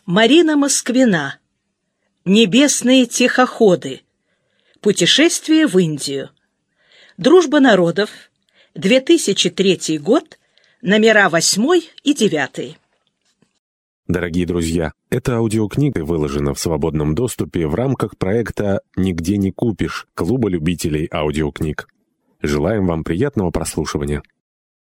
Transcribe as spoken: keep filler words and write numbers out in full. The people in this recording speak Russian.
Марина Москвина. Небесные тихоходы. Путешествие в Индию. Дружба народов. две тысячи третий год. Номера восьмой и девятый. Дорогие друзья, эта аудиокнига выложена в свободном доступе в рамках проекта «Нигде не купишь» Клуба любителей аудиокниг. Желаем вам приятного прослушивания.